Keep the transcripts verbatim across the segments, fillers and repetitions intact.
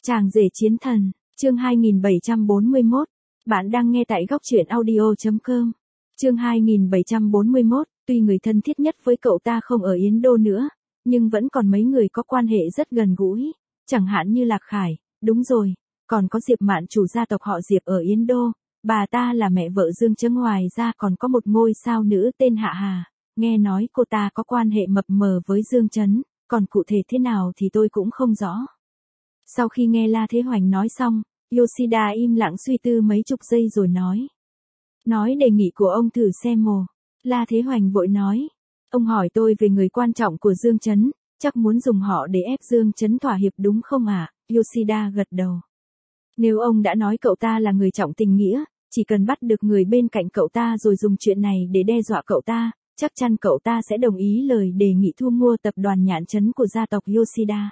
Chàng rể chiến thần, chương hai nghìn bảy trăm bốn mươi mốt. Bạn đang nghe tại góc truyện audio chấm com. Chương hai nghìn bảy trăm bốn mươi mốt, tuy người thân thiết nhất với cậu ta không ở Yến Đô nữa, nhưng vẫn còn mấy người có quan hệ rất gần gũi, chẳng hạn như Lạc Khải, đúng rồi, còn có Diệp Mạn chủ gia tộc họ Diệp ở Yến Đô, bà ta là mẹ vợ Dương Chấn, ngoài ra còn có một ngôi sao nữ tên Hạ Hà, nghe nói cô ta có quan hệ mập mờ với Dương Chấn, còn cụ thể thế nào thì tôi cũng không rõ. Sau khi nghe La Thế Hoành nói xong, Yoshida im lặng suy tư mấy chục giây rồi nói. Nói đề nghị của ông thử xem mồ. La Thế Hoành vội nói. Ông hỏi tôi về người quan trọng của Dương Chấn, chắc muốn dùng họ để ép Dương Chấn thỏa hiệp đúng không ạ? À? Yoshida gật đầu. Nếu ông đã nói cậu ta là người trọng tình nghĩa, chỉ cần bắt được người bên cạnh cậu ta rồi dùng chuyện này để đe dọa cậu ta, chắc chắn cậu ta sẽ đồng ý lời đề nghị thu mua tập đoàn Nhạn Trấn của gia tộc Yoshida.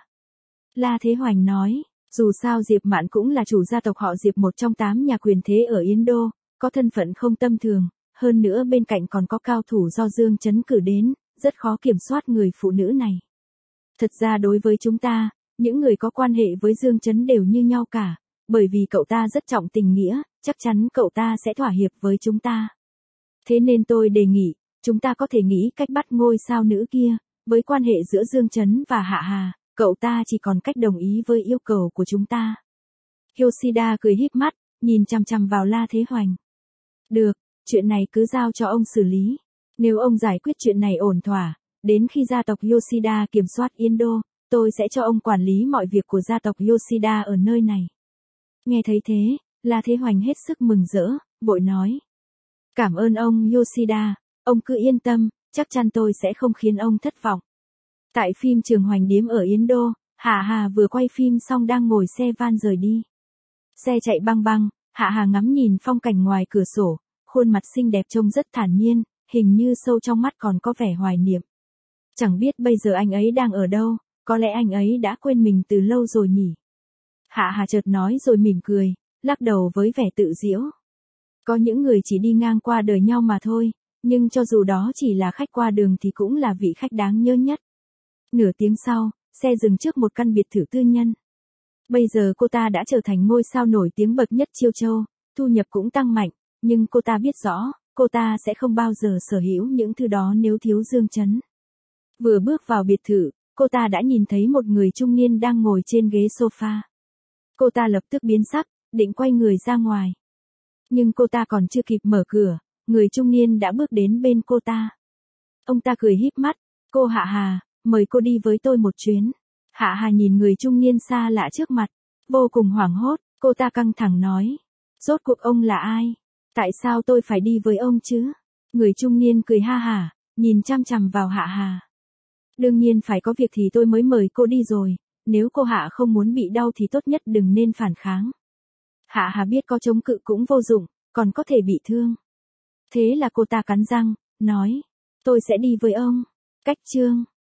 La Thế Hoành nói, dù sao Diệp Mạn cũng là chủ gia tộc họ Diệp, một trong tám nhà quyền thế ở Yến Đô, có thân phận không tầm thường, hơn nữa bên cạnh còn có cao thủ do Dương Chấn cử đến, rất khó kiểm soát người phụ nữ này. Thật ra đối với chúng ta, những người có quan hệ với Dương Chấn đều như nhau cả, bởi vì cậu ta rất trọng tình nghĩa, chắc chắn cậu ta sẽ thỏa hiệp với chúng ta. Thế nên tôi đề nghị, chúng ta có thể nghĩ cách bắt ngôi sao nữ kia, với quan hệ giữa Dương Chấn và Hạ Hà. Cậu ta chỉ còn cách đồng ý với yêu cầu của chúng ta. Yoshida cười híp mắt, nhìn chằm chằm vào La Thế Hoành. Được, chuyện này cứ giao cho ông xử lý. Nếu ông giải quyết chuyện này ổn thỏa, đến khi gia tộc Yoshida kiểm soát Yến Đô, tôi sẽ cho ông quản lý mọi việc của gia tộc Yoshida ở nơi này. Nghe thấy thế, La Thế Hoành hết sức mừng rỡ, vội nói. Cảm ơn ông Yoshida, ông cứ yên tâm, chắc chắn tôi sẽ không khiến ông thất vọng. Tại phim Trường Hoành Điếm ở Yến Đô, Hạ Hà vừa quay phim xong đang ngồi xe van rời đi. Xe chạy băng băng, Hạ Hà ngắm nhìn phong cảnh ngoài cửa sổ, khuôn mặt xinh đẹp trông rất thản nhiên, hình như sâu trong mắt còn có vẻ hoài niệm. Chẳng biết bây giờ anh ấy đang ở đâu, có lẽ anh ấy đã quên mình từ lâu rồi nhỉ. Hạ Hà chợt nói rồi mỉm cười, lắc đầu với vẻ tự giễu. Có những người chỉ đi ngang qua đời nhau mà thôi, nhưng cho dù đó chỉ là khách qua đường thì cũng là vị khách đáng nhớ nhất. Nửa tiếng sau, xe dừng trước một căn biệt thự tư nhân. Bây giờ cô ta đã trở thành ngôi sao nổi tiếng bậc nhất Chiêu Châu, thu nhập cũng tăng mạnh, nhưng cô ta biết rõ, cô ta sẽ không bao giờ sở hữu những thứ đó nếu thiếu Dương Chấn. Vừa bước vào biệt thự, cô ta đã nhìn thấy một người trung niên đang ngồi trên ghế sofa. Cô ta lập tức biến sắc, định quay người ra ngoài. Nhưng cô ta còn chưa kịp mở cửa, người trung niên đã bước đến bên cô ta. Ông ta cười híp mắt, cô Hạ Hà, mời cô đi với tôi một chuyến. Hạ Hà nhìn người trung niên xa lạ trước mặt, vô cùng hoảng hốt, cô ta căng thẳng nói. Rốt cuộc ông là ai? Tại sao tôi phải đi với ông chứ? Người trung niên cười ha hả, nhìn chăm chằm vào Hạ Hà. Đương nhiên phải có việc thì tôi mới mời cô đi rồi, nếu cô Hạ không muốn bị đau thì tốt nhất đừng nên phản kháng. Hạ Hà biết có chống cự cũng vô dụng, còn có thể bị thương. Thế là cô ta cắn răng, nói, tôi sẽ đi với ông. Cách chương